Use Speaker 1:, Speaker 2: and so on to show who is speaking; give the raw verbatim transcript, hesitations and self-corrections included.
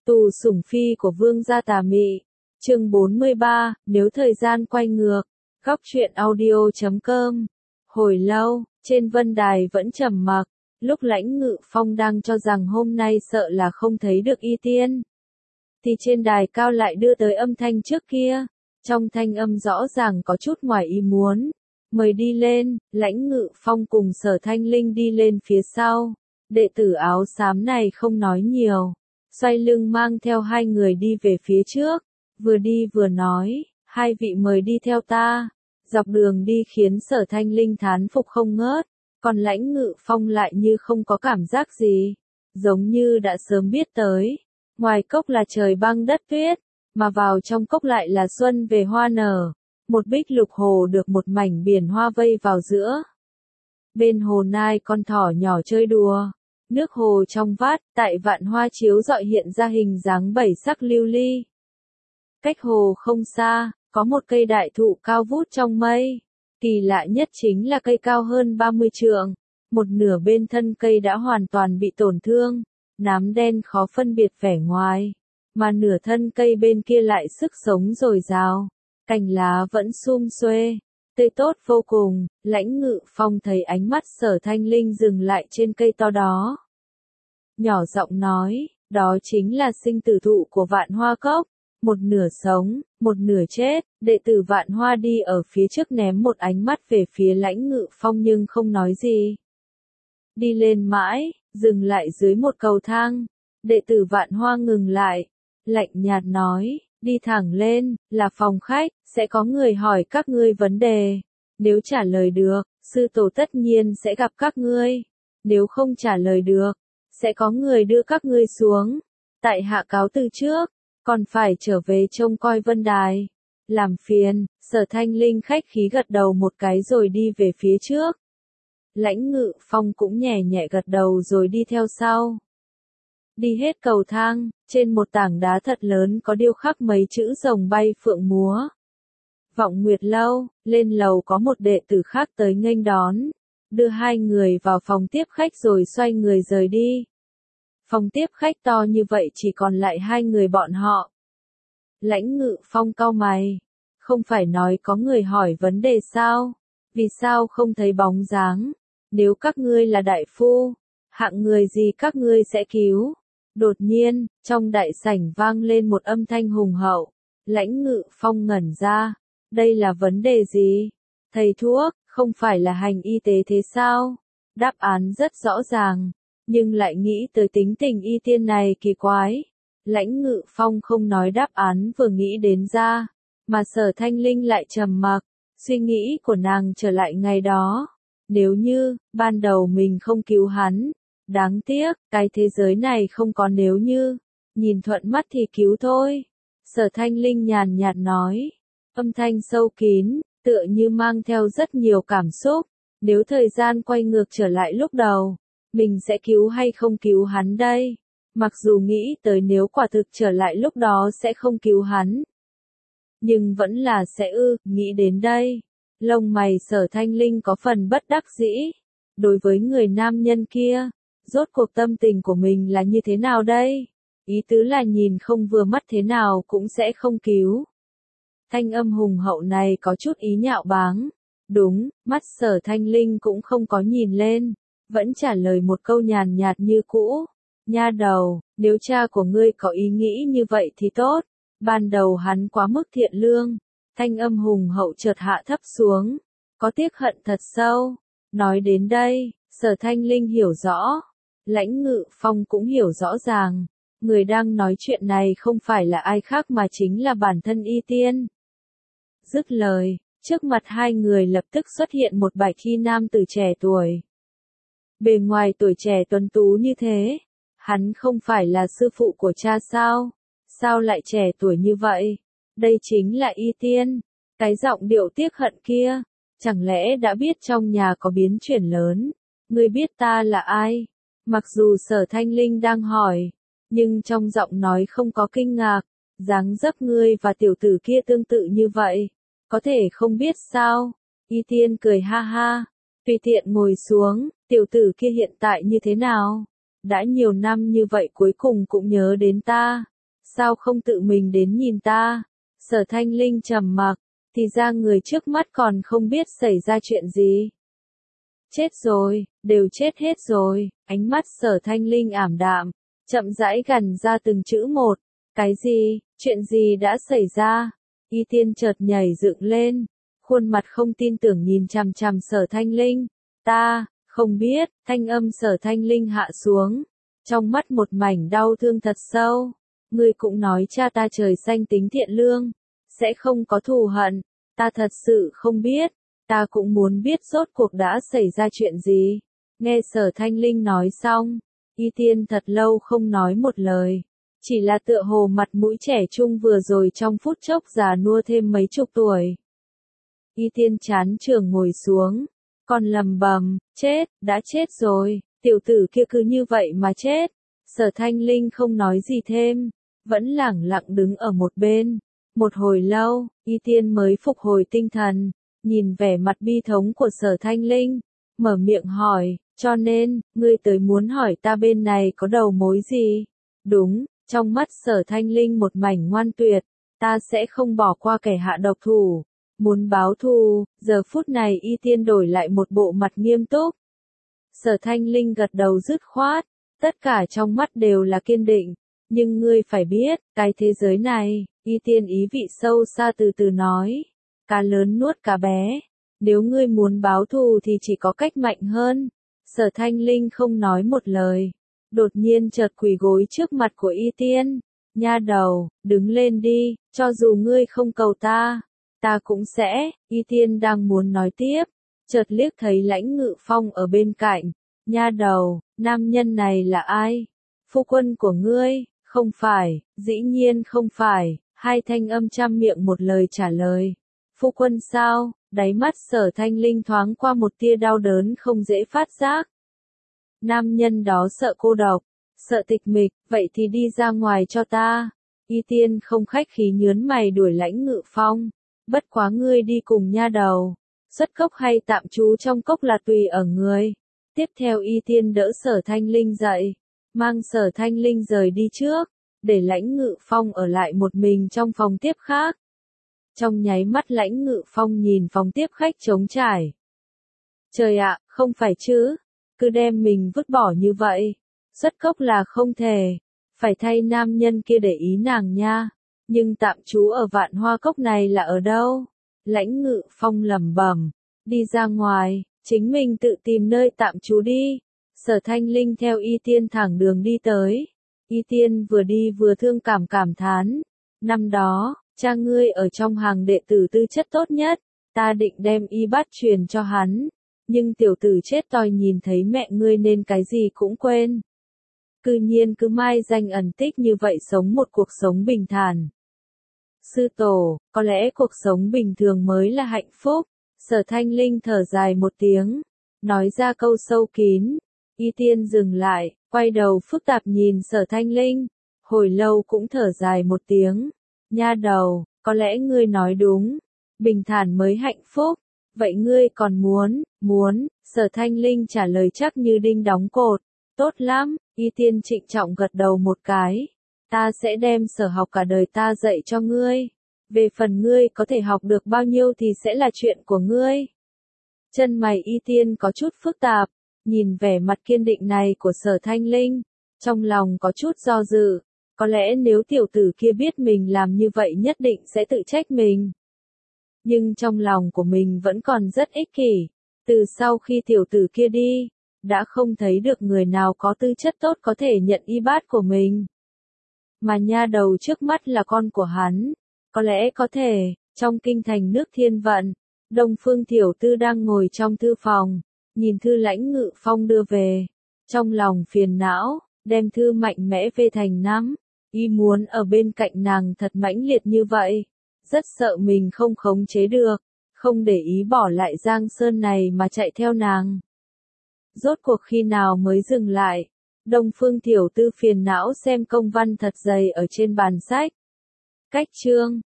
Speaker 1: Tù sủng phi của vương gia tà mị. Chương bốn mươi ba, nếu thời gian quay ngược. Góc truyện audio chấm com. Hồi lâu, trên vân đài vẫn trầm mặc, lúc Lãnh Ngự Phong đang cho rằng hôm nay sợ là không thấy được Y Tiên, thì trên đài cao lại đưa tới âm thanh trước kia. Trong thanh âm rõ ràng có chút ngoài ý muốn. Mời đi lên. Lãnh Ngự Phong cùng Sở Thanh Linh đi lên phía sau. Đệ tử áo xám này không nói nhiều, xoay lưng mang theo hai người đi về phía trước, vừa đi vừa nói, hai vị mời đi theo ta. Dọc đường đi khiến Sở Thanh Linh thán phục không ngớt, còn Lãnh Ngự Phong lại như không có cảm giác gì, giống như đã sớm biết tới. Ngoài cốc là trời băng đất tuyết, mà vào trong cốc lại là xuân về hoa nở, một bích lục hồ được một mảnh biển hoa vây vào giữa. Bên hồ nai con thỏ nhỏ chơi đùa, nước hồ trong vát, tại vạn hoa chiếu rọi hiện ra hình dáng bảy sắc lưu ly. Cách hồ không xa, có một cây đại thụ cao vút trong mây. Kỳ lạ nhất chính là cây cao hơn ba mươi trượng, một nửa bên thân cây đã hoàn toàn bị tổn thương, nám đen khó phân biệt vẻ ngoài, mà nửa thân cây bên kia lại sức sống dồi dào, cành lá vẫn sum xuê, tươi tốt vô cùng. Lãnh Ngự Phong thấy ánh mắt Sở Thanh Linh dừng lại trên cây to đó, nhỏ giọng nói, đó chính là sinh tử thụ của Vạn Hoa Cốc, một nửa sống, một nửa chết. Đệ tử Vạn Hoa đi ở phía trước ném một ánh mắt về phía Lãnh Ngự Phong nhưng không nói gì. Đi lên mãi, dừng lại dưới một cầu thang. Đệ tử Vạn Hoa ngừng lại, lạnh nhạt nói, đi thẳng lên, là phòng khách, sẽ có người hỏi các ngươi vấn đề. Nếu trả lời được, sư tổ tất nhiên sẽ gặp các ngươi. Nếu không trả lời được, sẽ có người đưa các ngươi xuống. Tại hạ cáo từ trước, còn phải trở về trông coi vân đài. Làm phiền. Sở Thanh Linh khách khí gật đầu một cái rồi đi về phía trước. Lãnh Ngự Phong cũng nhẹ nhẹ gật đầu rồi đi theo sau. Đi hết cầu thang, trên một tảng đá thật lớn có điêu khắc mấy chữ rồng bay phượng múa. Vọng Nguyệt Lâu. Lên lầu có một đệ tử khác tới nghênh đón, đưa hai người vào phòng tiếp khách rồi xoay người rời đi. Phòng tiếp khách to như vậy chỉ còn lại hai người bọn họ. Lãnh Ngự Phong cau mày, không phải nói có người hỏi vấn đề sao? Vì sao không thấy bóng dáng? Nếu các ngươi là đại phu, hạng người gì các ngươi sẽ cứu? Đột nhiên, trong đại sảnh vang lên một âm thanh hùng hậu. Lãnh Ngự Phong ngẩn ra, đây là vấn đề gì? Thầy thuốc, không phải là hành y tế thế sao? Đáp án rất rõ ràng, nhưng lại nghĩ tới tính tình Y Tiên này kỳ quái. Lãnh Ngự Phong không nói đáp án vừa nghĩ đến ra, mà Sở Thanh Linh lại trầm mặc, suy nghĩ của nàng trở lại ngày đó. Nếu như, ban đầu mình không cứu hắn, đáng tiếc, cái thế giới này không có nếu như, nhìn thuận mắt thì cứu thôi. Sở Thanh Linh nhàn nhạt nói, âm thanh sâu kín, tựa như mang theo rất nhiều cảm xúc. Nếu thời gian quay ngược trở lại lúc đầu, mình sẽ cứu hay không cứu hắn đây? Mặc dù nghĩ tới nếu quả thực trở lại lúc đó sẽ không cứu hắn, nhưng vẫn là sẽ ư. Nghĩ đến đây, lông mày Sở Thanh Linh có phần bất đắc dĩ. Đối với người nam nhân kia, rốt cuộc tâm tình của mình là như thế nào đây? Ý tứ là nhìn không vừa mắt thế nào cũng sẽ không cứu. Thanh âm hùng hậu này có chút ý nhạo báng. Đúng, mắt Sở Thanh Linh cũng không có nhìn lên, vẫn trả lời một câu nhàn nhạt như cũ. Nha đầu, nếu cha của ngươi có ý nghĩ như vậy thì tốt. Ban đầu hắn quá mức thiện lương. Thanh âm hùng hậu chợt hạ thấp xuống, có tiếc hận thật sâu. Nói đến đây, Sở Thanh Linh hiểu rõ, Lãnh Ngự Phong cũng hiểu rõ ràng, người đang nói chuyện này không phải là ai khác mà chính là bản thân Y Tiên. Dứt lời, trước mặt hai người lập tức xuất hiện một bạch y nam tử trẻ tuổi. Bề ngoài tuổi trẻ tuấn tú như thế, hắn không phải là sư phụ của cha sao? Sao lại trẻ tuổi như vậy? Đây chính là Y Tiên. Cái giọng điệu tiếc hận kia, chẳng lẽ đã biết trong nhà có biến chuyển lớn? Ngươi biết ta là ai? Mặc dù Sở Thanh Linh đang hỏi, nhưng trong giọng nói không có kinh ngạc. Dáng dấp ngươi và tiểu tử kia tương tự như vậy, có thể không biết sao? Y Tiên cười ha ha, tùy tiện ngồi xuống. Tiểu tử kia hiện tại như thế nào? Đã nhiều năm như vậy cuối cùng cũng nhớ đến ta. sao không tự mình đến nhìn ta? Sở Thanh Linh trầm mặc, thì ra người trước mắt còn không biết xảy ra chuyện gì. Chết rồi, đều chết hết rồi, ánh mắt Sở Thanh Linh ảm đạm, chậm rãi gằn ra từng chữ một. Cái gì, chuyện gì đã xảy ra? Y Tiên chợt nhảy dựng lên, khuôn mặt không tin tưởng nhìn chằm chằm Sở Thanh Linh. Ta, không biết, thanh âm Sở Thanh Linh hạ xuống, trong mắt một mảnh đau thương thật sâu. Ngươi cũng nói cha ta trời xanh tính thiện lương, sẽ không có thù hận, ta thật sự không biết, ta cũng muốn biết rốt cuộc đã xảy ra chuyện gì. Nghe Sở Thanh Linh nói xong, Y Tiên thật lâu không nói một lời, chỉ là tựa hồ mặt mũi trẻ trung vừa rồi trong phút chốc già nua thêm mấy chục tuổi. Y Tiên chán trường ngồi xuống, còn lầm bầm, chết, đã chết rồi, tiểu tử kia cứ như vậy mà chết. Sở Thanh Linh không nói gì thêm, vẫn lẳng lặng đứng ở một bên. Một hồi lâu, Y Tiên mới phục hồi tinh thần, nhìn vẻ mặt bi thống của Sở Thanh Linh, mở miệng hỏi, cho nên, ngươi tới muốn hỏi ta bên này có đầu mối gì? Đúng, trong mắt Sở Thanh Linh một mảnh ngoan tuyệt, ta sẽ không bỏ qua kẻ hạ độc thủ. Muốn báo thù, giờ phút này Y Tiên đổi lại một bộ mặt nghiêm túc. Sở Thanh Linh gật đầu dứt khoát, tất cả trong mắt đều là kiên định. Nhưng ngươi phải biết, cái thế giới này, Y Tiên ý vị sâu xa từ từ nói. Cá lớn nuốt cá bé. Nếu ngươi muốn báo thù thì chỉ có cách mạnh hơn. Sở Thanh Linh không nói một lời. Đột nhiên chợt quỳ gối trước mặt của Y Tiên. Nha đầu, đứng lên đi, cho dù ngươi không cầu ta, ta cũng sẽ. Y Tiên đang muốn nói tiếp, chợt liếc thấy Lãnh Ngự Phong ở bên cạnh. Nha đầu, nam nhân này là ai? Phu quân của ngươi? Không phải, dĩ nhiên không phải. Hai thanh âm trăm miệng một lời trả lời. Phu quân sao? Đáy mắt Sở Thanh Linh thoáng qua một tia đau đớn không dễ phát giác. Nam nhân đó sợ cô độc, sợ tịch mịch, vậy thì đi ra ngoài cho ta. Y Tiên không khách khí nhớn mày đuổi Lãnh Ngự Phong. Bất quá ngươi đi cùng nha đầu. Xuất cốc hay tạm trú trong cốc là tùy ở ngươi. Tiếp theo Y Tiên đỡ Sở Thanh Linh dậy, mang Sở Thanh Linh rời đi trước, để Lãnh Ngự Phong ở lại một mình trong phòng tiếp khác. Trong nháy mắt Lãnh Ngự Phong nhìn phòng tiếp khách trống trải. Trời ạ, không phải chứ, cứ đem mình vứt bỏ như vậy. Xuất cốc là không thể, phải thay nam nhân kia để ý nàng nha. Nhưng tạm trú ở Vạn Hoa Cốc này là ở đâu? Lãnh Ngự Phong lẩm bẩm, đi ra ngoài, chính mình tự tìm nơi tạm trú đi. Sở Thanh Linh theo Y Tiên thẳng đường đi tới. Y Tiên vừa đi vừa thương cảm cảm thán. Năm đó, cha ngươi ở trong hàng đệ tử tư chất tốt nhất, ta định đem y bát truyền cho hắn. Nhưng tiểu tử chết toi nhìn thấy mẹ ngươi nên cái gì cũng quên. Cư nhiên cứ mai danh ẩn tích như vậy sống một cuộc sống bình thản. Sư tổ, có lẽ cuộc sống bình thường mới là hạnh phúc. Sở Thanh Linh thở dài một tiếng, nói ra câu sâu kín. Y Tiên dừng lại, quay đầu phức tạp nhìn Sở Thanh Linh, hồi lâu cũng thở dài một tiếng. Nha đầu, có lẽ ngươi nói đúng, bình thản mới hạnh phúc. Vậy ngươi còn muốn, muốn, Sở Thanh Linh trả lời chắc như đinh đóng cột. Tốt lắm, Y Tiên trịnh trọng gật đầu một cái. Ta sẽ đem sở học cả đời ta dạy cho ngươi. Về phần ngươi có thể học được bao nhiêu thì sẽ là chuyện của ngươi. Chân mày Y Tiên có chút phức tạp, nhìn vẻ mặt kiên định này của Sở Thanh Linh, trong lòng có chút do dự. Có lẽ nếu tiểu tử kia biết mình làm như vậy nhất định sẽ tự trách mình. Nhưng trong lòng của mình vẫn còn rất ích kỷ. Từ sau khi tiểu tử kia đi, đã không thấy được người nào có tư chất tốt có thể nhận y bát của mình. Mà nha đầu trước mắt là con của hắn. Có lẽ có thể, trong kinh thành nước Thiên Vận, Đông Phương Tiểu Tư đang ngồi trong thư phòng, nhìn thư Lãnh Ngự Phong đưa về. Trong lòng phiền não, đem thư mạnh mẽ phê thành nắm. Y muốn ở bên cạnh nàng thật mãnh liệt như vậy. Rất sợ mình không khống chế được, không để ý bỏ lại Giang Sơn này mà chạy theo nàng. Rốt cuộc khi nào mới dừng lại? Đông Phương Tiểu Tư phiền não xem công văn thật dày ở trên bàn sách. Cách chương